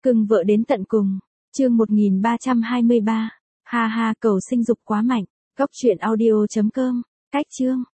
Cưng vợ đến tận cùng. Chương 1323. Ha ha, cầu sinh dục quá mạnh. Góc truyện audio.com. Cách chương.